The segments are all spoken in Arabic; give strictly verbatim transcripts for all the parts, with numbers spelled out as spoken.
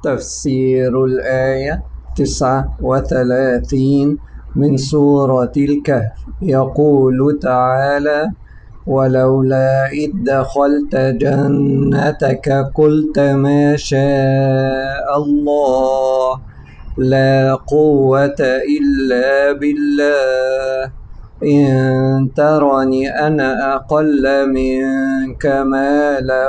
تفسير الآية تسعة وثلاثين من سورة الكهف. يقول تعالى: ولولا إذ دخلت جنتك قلت ما شاء الله لا قوة إلا بالله إن ترني أنا أقل منك مالا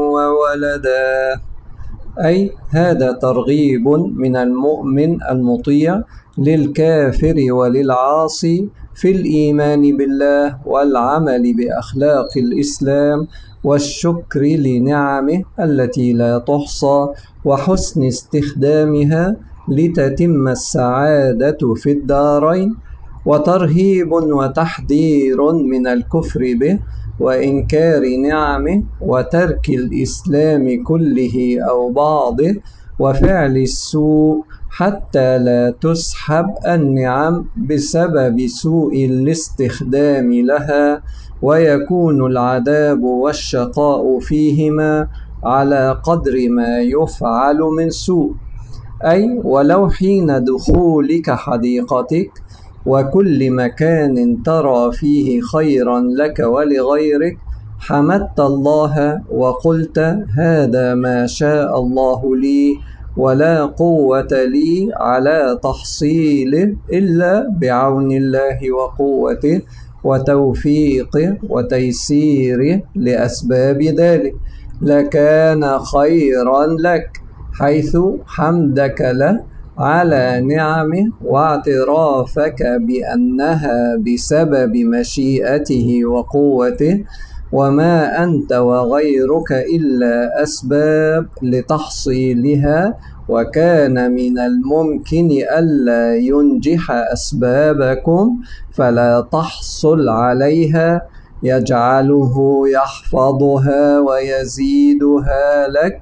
وولدا. أي هذا ترغيب من المؤمن المطيع للكافر وللعاصي في الإيمان بالله والعمل بأخلاق الإسلام والشكر لنعمه التي لا تحصى وحسن استخدامها لتتم السعادة في الدارين، وترهيب وتحذير من الكفر به وإنكار نعمه وترك الإسلام كله أو بعضه وفعل السوء حتى لا تسحب النعم بسبب سوء الاستخدام لها، ويكون العذاب والشقاء فيهما على قدر ما يفعل من سوء. أي ولو حين دخولك حديقتك وكل مكان ترى فيه خيرا لك ولغيرك حمدت الله وقلت هذا ما شاء الله لي ولا قوة لي على تحصيله إلا بعون الله وقوته وتوفيقه وتيسيره لأسباب ذلك، لكان خيرا لك، حيث حمدك له على نعمه واعترافك بأنها بسبب مشيئته وقوته، وما أنت وغيرك إلا أسباب لتحصيلها، وكان من الممكن ألا ينجح أسبابكم فلا تحصل عليها، يجعله يحفظها ويزيدها لك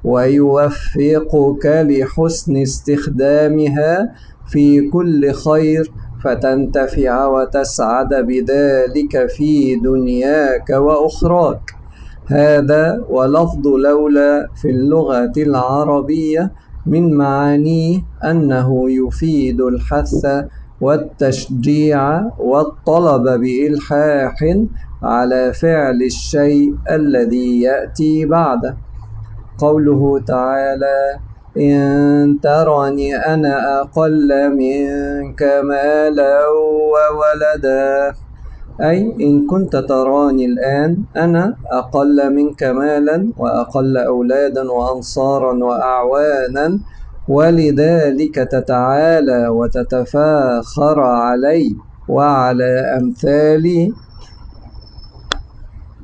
ويوفقك لحسن استخدامها في كل خير فتنتفع وتسعد بذلك في دنياك وأخراك. هذا ولفظ لولا في اللغة العربية من معانيه أنه يفيد الحث والتشجيع والطلب بإلحاح على فعل الشيء الذي يأتي بعده. قوله تعالى: إن ترني أنا أقل منك مالا وولدا، أي إن كنت تراني الآن أنا أقل منك مالا وأقل أولادا وأنصارا وأعوانا، ولذلك تتعالى وتتفاخر علي وعلى أمثالي